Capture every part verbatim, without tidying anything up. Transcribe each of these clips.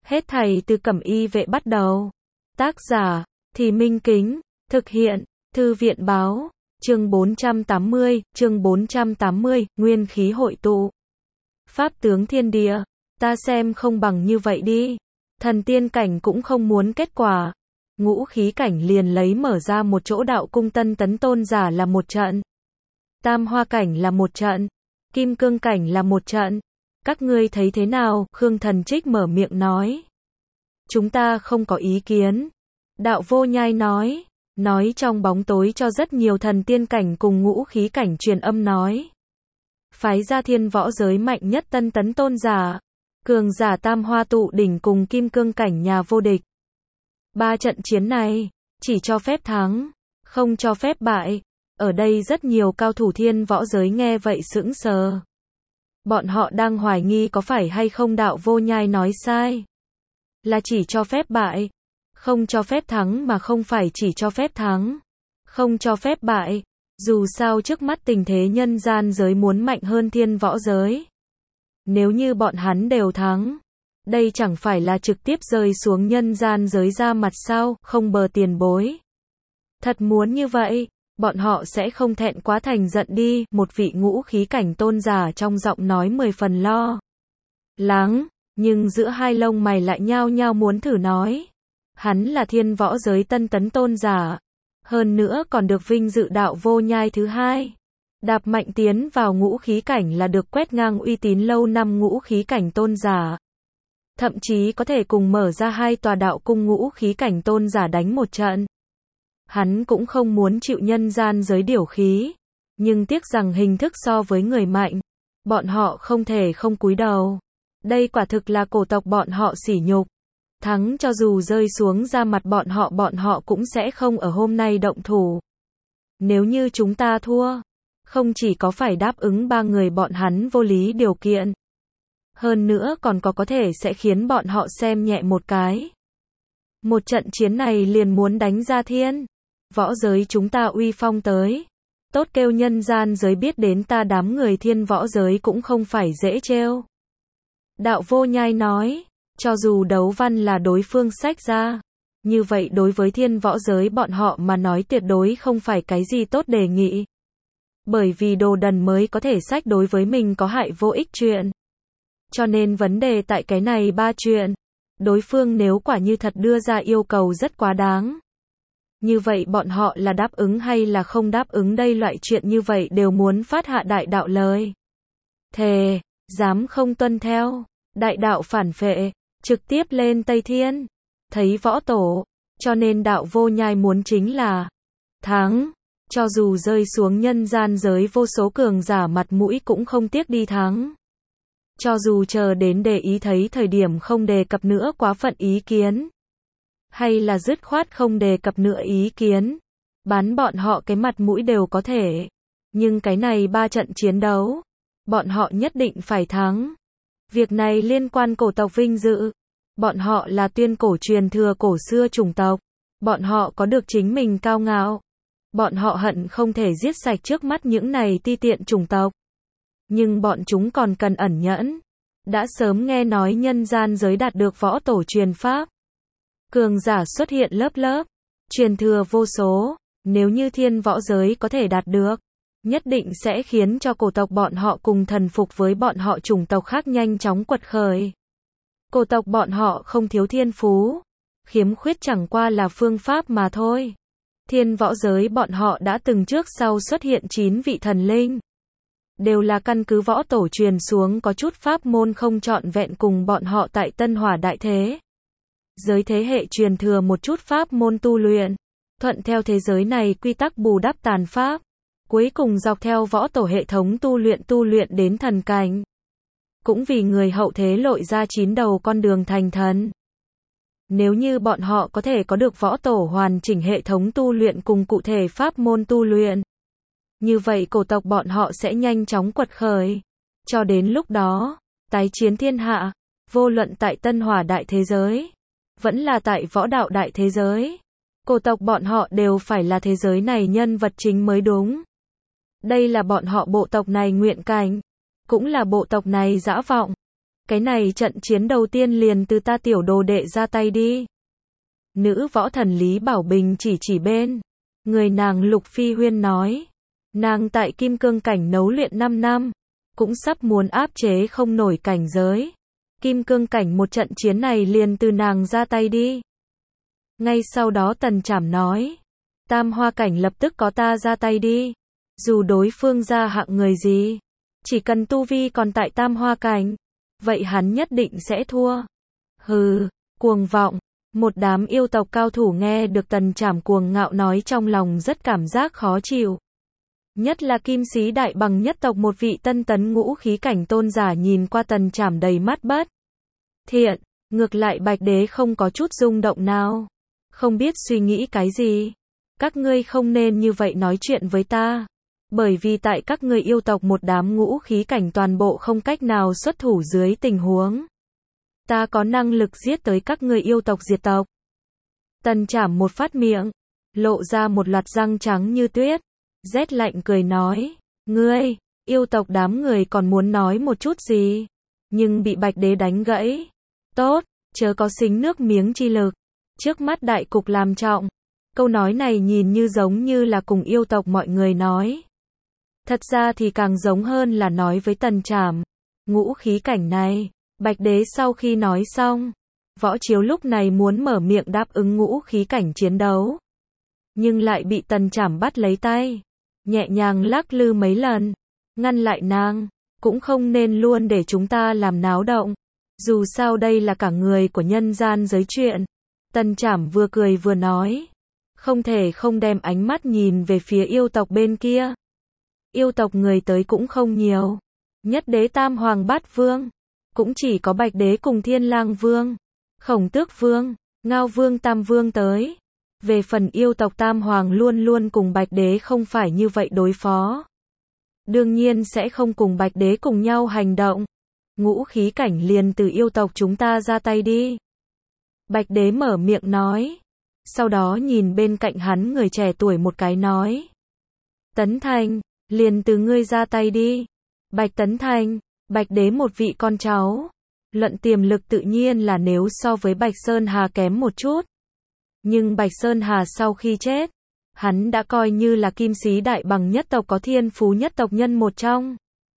Hết thảy từ Cẩm Y Vệ bắt đầu. Tác giả, Thì Minh Kính, thực hiện, Thư viện Báo, chương bốn trăm tám mươi, chương bốn trăm tám mươi, nguyên khí hội tụ. Pháp tướng thiên địa, ta xem không bằng như vậy đi. Thần tiên cảnh cũng không muốn kết quả. Ngũ khí cảnh liền lấy mở ra một chỗ đạo cung tân tấn tôn giả là một trận. Tam hoa cảnh là một trận. Kim cương cảnh là một trận. Các ngươi thấy thế nào? Khương Thần Trích mở miệng nói. Chúng ta không có ý kiến. Đạo Vô Nhai nói. Nói trong bóng tối cho rất nhiều thần tiên cảnh cùng ngũ khí cảnh truyền âm nói. Phái ra thiên võ giới mạnh nhất tân tấn tôn giả. Cường giả tam hoa tụ đỉnh cùng kim cương cảnh nhà vô địch. Ba trận chiến này, chỉ cho phép thắng, không cho phép bại. Ở đây rất nhiều cao thủ thiên võ giới nghe vậy sững sờ. Bọn họ đang hoài nghi có phải hay không Đạo Vô Nhai nói sai. Là chỉ cho phép bại, không cho phép thắng mà không phải chỉ cho phép thắng, không cho phép bại. Dù sao trước mắt tình thế nhân gian giới muốn mạnh hơn thiên võ giới. Nếu như bọn hắn đều thắng, đây chẳng phải là trực tiếp rơi xuống nhân gian giới ra mặt sao, không bờ tiền bối. Thật muốn như vậy, bọn họ sẽ không thẹn quá thành giận đi, một vị ngũ khí cảnh tôn giả trong giọng nói mười phần lo lắng, nhưng giữa hai lông mày lại nhao nhao muốn thử nói. Hắn là thiên võ giới tân tấn tôn giả, hơn nữa còn được vinh dự Đạo Vô Nhai thứ hai. Đạp mạnh tiến vào ngũ khí cảnh là được quét ngang uy tín lâu năm ngũ khí cảnh tôn giả. Thậm chí có thể cùng mở ra hai tòa đạo cung ngũ khí cảnh tôn giả đánh một trận. Hắn cũng không muốn chịu nhân gian giới điểu khí, nhưng tiếc rằng hình thức so với người mạnh, bọn họ không thể không cúi đầu. Đây quả thực là cổ tộc bọn họ sỉ nhục. Thắng cho dù rơi xuống ra mặt bọn họ bọn họ cũng sẽ không ở hôm nay động thủ. Nếu như chúng ta thua, không chỉ có phải đáp ứng ba người bọn hắn vô lý điều kiện, hơn nữa còn có có thể sẽ khiến bọn họ xem nhẹ một cái. Một trận chiến này liền muốn đánh ra thiên võ giới chúng ta uy phong tới. Tốt kêu nhân gian giới biết đến ta đám người thiên võ giới cũng không phải dễ trêu. Đạo Vô Nhai nói, cho dù đấu văn là đối phương sách ra, như vậy đối với thiên võ giới bọn họ mà nói tuyệt đối không phải cái gì tốt đề nghị. Bởi vì đồ đần mới có thể sách đối với mình có hại vô ích chuyện. Cho nên vấn đề tại cái này ba chuyện. Đối phương nếu quả như thật đưa ra yêu cầu rất quá đáng. Như vậy bọn họ là đáp ứng hay là không đáp ứng đây loại chuyện như vậy đều muốn phát hạ đại đạo lời. Thề, dám không tuân theo, đại đạo phản phệ, trực tiếp lên Tây Thiên. Thấy võ tổ, cho nên Đạo Vô Nhai muốn chính là thắng. Cho dù rơi xuống nhân gian giới vô số cường giả mặt mũi cũng không tiếc đi thắng. Cho dù chờ đến để ý thấy thời điểm không đề cập nữa quá phận ý kiến. Hay là dứt khoát không đề cập nữa ý kiến. Bán bọn họ cái mặt mũi đều có thể. Nhưng cái này ba trận chiến đấu, bọn họ nhất định phải thắng. Việc này liên quan cổ tộc vinh dự. Bọn họ là tuyên cổ truyền thừa cổ xưa chủng tộc. Bọn họ có được chính mình cao ngạo. Bọn họ hận không thể giết sạch trước mắt những này ti tiện chủng tộc. Nhưng bọn chúng còn cần ẩn nhẫn. Đã sớm nghe nói nhân gian giới đạt được võ tổ truyền pháp. Cường giả xuất hiện lớp lớp. Truyền thừa vô số. Nếu như thiên võ giới có thể đạt được, nhất định sẽ khiến cho cổ tộc bọn họ cùng thần phục với bọn họ chủng tộc khác nhanh chóng quật khởi. Cổ tộc bọn họ không thiếu thiên phú. Khiếm khuyết chẳng qua là phương pháp mà thôi. Thiên võ giới bọn họ đã từng trước sau xuất hiện chín vị thần linh. Đều là căn cứ võ tổ truyền xuống có chút pháp môn không trọn vẹn cùng bọn họ tại Tân Hỏa Đại Thế. Giới thế hệ truyền thừa một chút pháp môn tu luyện. Thuận theo thế giới này quy tắc bù đắp tàn pháp. Cuối cùng dọc theo võ tổ hệ thống tu luyện tu luyện đến thần cảnh. Cũng vì người hậu thế lội ra chín đầu con đường thành thần. Nếu như bọn họ có thể có được võ tổ hoàn chỉnh hệ thống tu luyện cùng cụ thể pháp môn tu luyện, như vậy cổ tộc bọn họ sẽ nhanh chóng quật khởi. Cho đến lúc đó, tái chiến thiên hạ, vô luận tại Tân Hỏa Đại Thế Giới, vẫn là tại võ đạo đại thế giới, cổ tộc bọn họ đều phải là thế giới này nhân vật chính mới đúng. Đây là bọn họ bộ tộc này nguyện cảnh, cũng là bộ tộc này dã vọng. Cái này trận chiến đầu tiên liền từ ta tiểu đồ đệ ra tay đi. Nữ võ thần Lý Bảo Bình chỉ chỉ bên người nàng Lục Phi Huyên nói. Nàng tại kim cương cảnh nấu luyện năm năm, cũng sắp muốn áp chế không nổi cảnh giới. Kim cương cảnh một trận chiến này liền từ nàng ra tay đi. Ngay sau đó Tần Trảm nói. Tam hoa cảnh lập tức có ta ra tay đi. Dù đối phương ra hạng người gì, chỉ cần tu vi còn tại tam hoa cảnh, vậy hắn nhất định sẽ thua. Hừ, cuồng vọng. Một đám yêu tộc cao thủ nghe được Tần Trảm cuồng ngạo nói trong lòng rất cảm giác khó chịu. Nhất là Kim Sĩ Đại Bằng nhất tộc một vị tân tấn ngũ khí cảnh tôn giả nhìn qua Tần Trảm đầy mắt bất thiện, ngược lại Bạch Đế không có chút rung động nào. Không biết suy nghĩ cái gì. Các ngươi không nên như vậy nói chuyện với ta. Bởi vì tại các ngươi yêu tộc một đám ngũ khí cảnh toàn bộ không cách nào xuất thủ dưới tình huống. Ta có năng lực giết tới các ngươi yêu tộc diệt tộc. Tần Trảm một phát miệng, lộ ra một loạt răng trắng như tuyết. Rét lạnh cười nói. Ngươi, yêu tộc đám người còn muốn nói một chút gì. Nhưng bị Bạch Đế đánh gãy. Tốt, chớ có xính nước miếng chi lực. Trước mắt đại cục làm trọng. Câu nói này nhìn như giống như là cùng yêu tộc mọi người nói. Thật ra thì càng giống hơn là nói với Tần Trảm. Ngũ khí cảnh này, Bạch Đế sau khi nói xong, Võ Chiếu lúc này muốn mở miệng đáp ứng ngũ khí cảnh chiến đấu. Nhưng lại bị Tần Trảm bắt lấy tay, nhẹ nhàng lắc lư mấy lần, ngăn lại nàng, cũng không nên luôn để chúng ta làm náo động. Dù sao đây là cả người của nhân gian giới chuyện. Tần Trảm vừa cười vừa nói. Không thể không đem ánh mắt nhìn về phía yêu tộc bên kia. Yêu tộc người tới cũng không nhiều. Nhất đế tam hoàng bát vương, cũng chỉ có Bạch Đế cùng Thiên Lang Vương, Khổng Tước Vương, Ngao Vương Tam Vương tới. Về phần yêu tộc tam hoàng luôn luôn cùng Bạch Đế không phải như vậy đối phó. Đương nhiên sẽ không cùng Bạch Đế cùng nhau hành động. Ngũ khí cảnh liền từ yêu tộc chúng ta ra tay đi. Bạch Đế mở miệng nói. Sau đó nhìn bên cạnh hắn người trẻ tuổi một cái nói. Tấn Thành, liền từ ngươi ra tay đi. Bạch Tấn Thành, Bạch Đế một vị con cháu. Luận tiềm lực tự nhiên là nếu so với Bạch Sơn Hà kém một chút. Nhưng Bạch Sơn Hà sau khi chết, hắn đã coi như là Kim Sĩ Đại Bằng nhất tộc có thiên phú nhất tộc nhân một trong.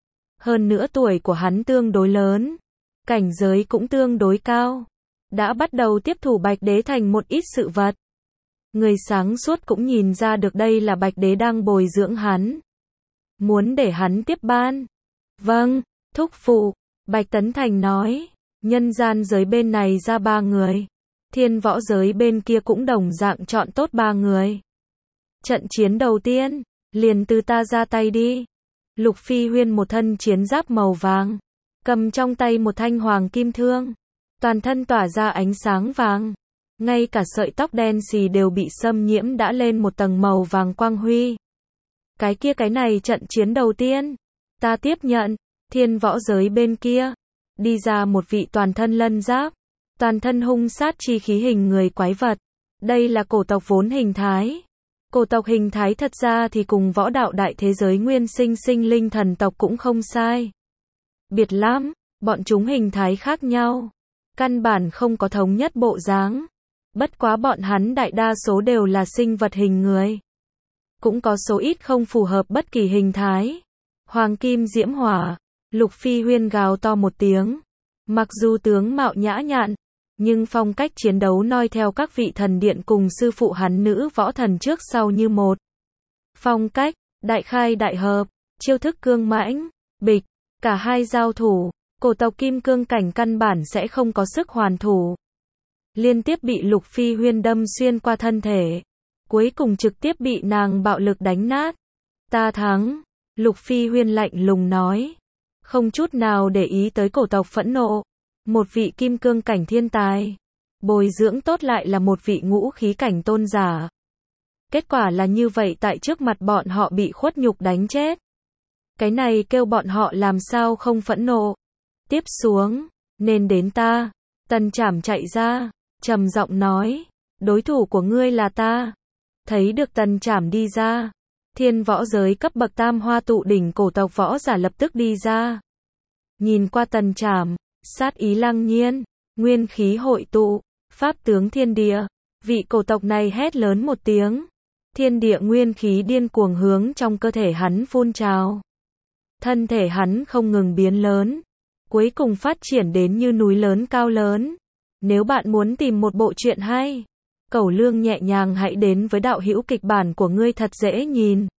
Hơn nữa tuổi của hắn tương đối lớn, cảnh giới cũng tương đối cao. Đã bắt đầu tiếp thủ Bạch Đế thành một ít sự vật. Người sáng suốt cũng nhìn ra được đây là Bạch Đế đang bồi dưỡng hắn. Muốn để hắn tiếp ban. Vâng, thúc phụ, Bạch Tấn Thành nói. Nhân gian giới bên này ra ba người. Thiên võ giới bên kia cũng đồng dạng chọn tốt ba người. Trận chiến đầu tiên, liền từ ta ra tay đi. Lục Phi Huyên một thân chiến giáp màu vàng, cầm trong tay một thanh hoàng kim thương, toàn thân tỏa ra ánh sáng vàng, ngay cả sợi tóc đen xì đều bị xâm nhiễm đã lên một tầng màu vàng quang huy. Cái kia cái này trận chiến đầu tiên, ta tiếp nhận. Thiên võ giới bên kia, đi ra một vị toàn thân lân giáp, toàn thân hung sát chi khí hình người quái vật. Đây là cổ tộc vốn hình thái. Cổ tộc hình thái thật ra thì cùng võ đạo đại thế giới nguyên sinh sinh linh thần tộc cũng không sai. Biệt lắm, bọn chúng hình thái khác nhau. Căn bản không có thống nhất bộ dáng. Bất quá bọn hắn đại đa số đều là sinh vật hình người. Cũng có số ít không phù hợp bất kỳ hình thái. Hoàng kim diễm hỏa, Lục Phi Huyên gào to một tiếng. Mặc dù tướng mạo nhã nhặn, nhưng phong cách chiến đấu noi theo các vị thần điện cùng sư phụ hắn nữ võ thần trước sau như một. Phong cách, đại khai đại hợp, chiêu thức cương mãnh, bịch, cả hai giao thủ, cổ tộc kim cương cảnh căn bản sẽ không có sức hoàn thủ. Liên tiếp bị Lục Phi Huyên đâm xuyên qua thân thể, cuối cùng trực tiếp bị nàng bạo lực đánh nát. Ta thắng, Lục Phi Huyên lạnh lùng nói, không chút nào để ý tới cổ tộc phẫn nộ. Một vị kim cương cảnh thiên tài, bồi dưỡng tốt lại là một vị ngũ khí cảnh tôn giả. Kết quả là như vậy, tại trước mặt bọn họ bị khuất nhục đánh chết. Cái này kêu bọn họ làm sao không phẫn nộ. Tiếp xuống, nên đến ta. Tần Trảm chạy ra, trầm giọng nói, đối thủ của ngươi là ta. Thấy được Tần Trảm đi ra, thiên võ giới cấp bậc tam hoa tụ đỉnh cổ tộc võ giả lập tức đi ra. Nhìn qua Tần Trảm, sát ý lăng nhiên, nguyên khí hội tụ, pháp tướng thiên địa. Vị cổ tộc này hét lớn một tiếng. Thiên địa nguyên khí điên cuồng hướng trong cơ thể hắn phun trào. Thân thể hắn không ngừng biến lớn, cuối cùng phát triển đến như núi lớn cao lớn. Nếu bạn muốn tìm một bộ truyện hay, Cẩu Lương nhẹ nhàng hãy đến với đạo hữu kịch bản của ngươi thật dễ nhìn.